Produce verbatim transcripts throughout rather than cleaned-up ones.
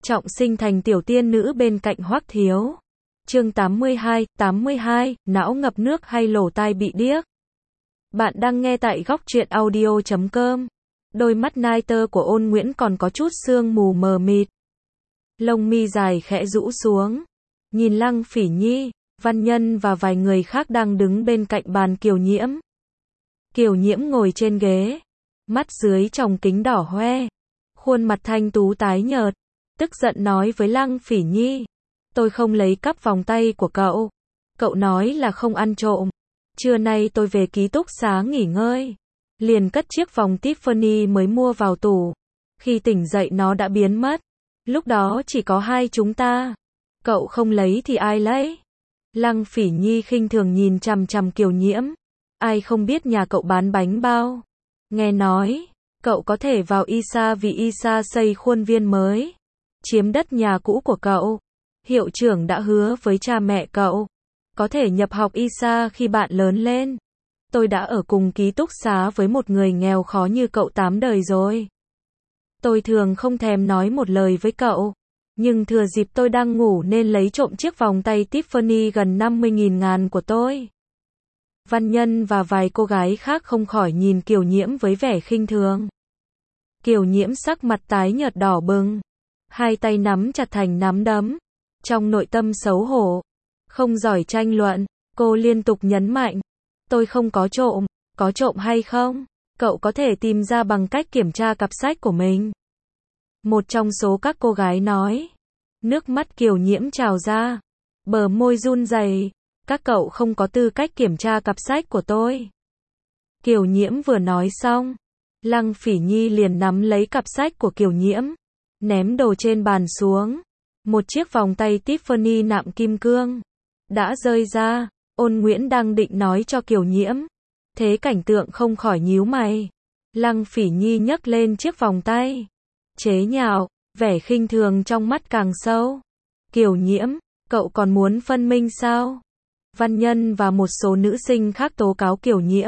trọng sinh thành tiểu tiên nữ bên cạnh Hoắc Thiếu. Chương tám mươi hai, tám mươi hai, não ngập nước hay lỗ tai bị điếc. Bạn đang nghe tại góc truyện audio chấm com. Đôi mắt nai tơ của Ôn Nguyễn còn có chút sương mù mờ mịt. Lông mi dài khẽ rũ xuống. Nhìn Lăng Phỉ Nhi, Văn Nhân và vài người khác đang đứng bên cạnh bàn Kiều Nhiễm. Kiều Nhiễm ngồi trên ghế, mắt dưới tròng kính đỏ hoe, khuôn mặt thanh tú tái nhợt, tức giận nói với Lăng Phỉ Nhi, tôi không lấy cắp vòng tay của cậu. Cậu nói là không ăn trộm. Trưa nay tôi về ký túc xá nghỉ ngơi, liền cất chiếc vòng Tiffany mới mua vào tủ. Khi tỉnh dậy nó đã biến mất. Lúc đó chỉ có hai chúng ta. Cậu không lấy thì ai lấy? Lăng Phỉ Nhi khinh thường nhìn chằm chằm Kiều Nhiễm. Ai không biết nhà cậu bán bánh bao? Nghe nói, cậu có thể vào Isa vì Isa xây khuôn viên mới, chiếm đất nhà cũ của cậu. Hiệu trưởng đã hứa với cha mẹ cậu, có thể nhập học Isa khi bạn lớn lên. Tôi đã ở cùng ký túc xá với một người nghèo khó như cậu tám đời rồi. Tôi thường không thèm nói một lời với cậu, nhưng thừa dịp tôi đang ngủ nên lấy trộm chiếc vòng tay Tiffany gần năm mươi nghìn ngàn của tôi. Văn Nhân và vài cô gái khác không khỏi nhìn Kiều Nhiễm với vẻ khinh thường. Kiều Nhiễm sắc mặt tái nhợt đỏ bừng, hai tay nắm chặt thành nắm đấm, trong nội tâm xấu hổ. Không giỏi tranh luận, cô liên tục nhấn mạnh, tôi không có trộm, có trộm hay không, cậu có thể tìm ra bằng cách kiểm tra cặp sách của mình. Một trong số các cô gái nói, nước mắt Kiều Nhiễm trào ra, bờ môi run rẩy, các cậu không có tư cách kiểm tra cặp sách của tôi. Kiều Nhiễm vừa nói xong, Lăng Phỉ Nhi liền nắm lấy cặp sách của Kiều Nhiễm, ném đồ trên bàn xuống. Một chiếc vòng tay Tiffany nạm kim cương đã rơi ra. Ôn Nguyễn đang định nói cho Kiều Nhiễm, thế cảnh tượng không khỏi nhíu mày. Lăng Phỉ Nhi nhấc lên chiếc vòng tay, chế nhạo, vẻ khinh thường trong mắt càng sâu. Kiều Nhiễm, cậu còn muốn phân minh sao? Văn Nhân và một số nữ sinh khác tố cáo Kiều Nhiễm.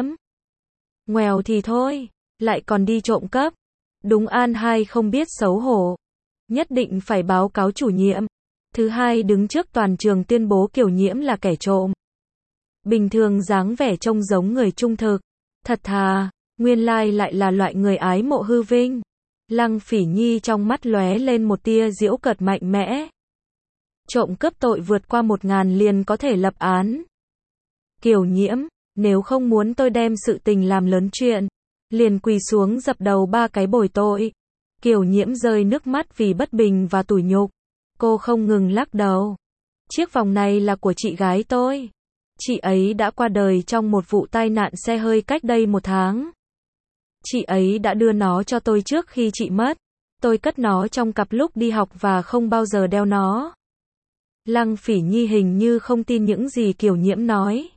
Ngoèo thì thôi, lại còn đi trộm cắp. Đúng an hai không biết xấu hổ. Nhất định phải báo cáo chủ nhiệm. Thứ hai đứng trước toàn trường tuyên bố Kiều Nhiễm là kẻ trộm. Bình thường dáng vẻ trông giống người trung thực, thật thà, nguyên lai lại là loại người ái mộ hư vinh. Lăng Phỉ Nhi trong mắt lóe lên một tia giễu cợt mạnh mẽ. Trộm cướp tội vượt qua một ngàn liền có thể lập án. Kiều Nhiễm, nếu không muốn tôi đem sự tình làm lớn chuyện, liền quỳ xuống dập đầu ba cái bồi tội. Kiều Nhiễm rơi nước mắt vì bất bình và tủi nhục. Cô không ngừng lắc đầu. Chiếc vòng này là của chị gái tôi. Chị ấy đã qua đời trong một vụ tai nạn xe hơi cách đây một tháng. Chị ấy đã đưa nó cho tôi trước khi chị mất. Tôi cất nó trong cặp lúc đi học và không bao giờ đeo nó. Lăng Phỉ Nhi hình như không tin những gì Kiều Nhiễm nói.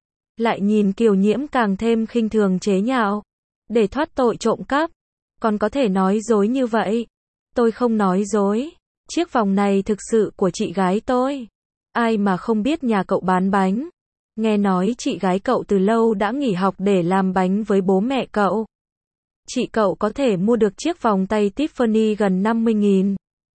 Lại nhìn Kiều Nhiễm càng thêm khinh thường chế nhạo. Để thoát tội trộm cắp, còn có thể nói dối như vậy. Tôi không nói dối. Chiếc vòng này thực sự của chị gái tôi. Ai mà không biết nhà cậu bán bánh. Nghe nói chị gái cậu từ lâu đã nghỉ học để làm bánh với bố mẹ cậu. Chị cậu có thể mua được chiếc vòng tay Tiffany gần năm mươi nghìn.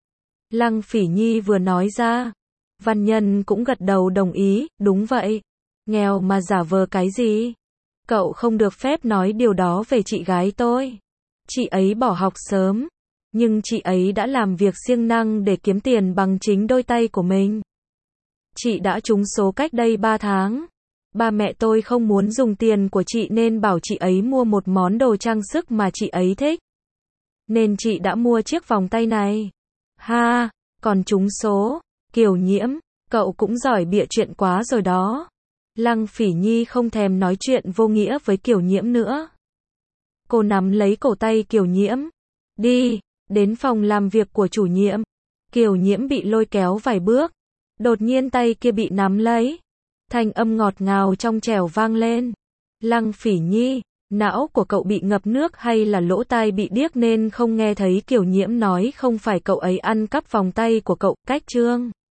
Lăng Phỉ Nhi vừa nói ra, Văn Nhân cũng gật đầu đồng ý, đúng vậy. Nghèo mà giả vờ cái gì? Cậu không được phép nói điều đó về chị gái tôi. Chị ấy bỏ học sớm, nhưng chị ấy đã làm việc siêng năng để kiếm tiền bằng chính đôi tay của mình. Chị đã trúng số cách đây ba tháng. Ba mẹ tôi không muốn dùng tiền của chị nên bảo chị ấy mua một món đồ trang sức mà chị ấy thích. Nên chị đã mua chiếc vòng tay này. Ha, còn trúng số. Kiều Nhiễm, cậu cũng giỏi bịa chuyện quá rồi đó. Lăng Phỉ Nhi không thèm nói chuyện vô nghĩa với Kiều Nhiễm nữa. Cô nắm lấy cổ tay Kiều Nhiễm. Đi, đến phòng làm việc của chủ nhiệm. Kiều Nhiễm bị lôi kéo vài bước. Đột nhiên tay kia bị nắm lấy. Thanh âm ngọt ngào trong trẻo vang lên. Lăng Phỉ Nhi, não của cậu bị ngập nước hay là lỗ tai bị điếc nên không nghe thấy Kiều Nhiễm nói không phải cậu ấy ăn cắp vòng tay của cậu, cách chương.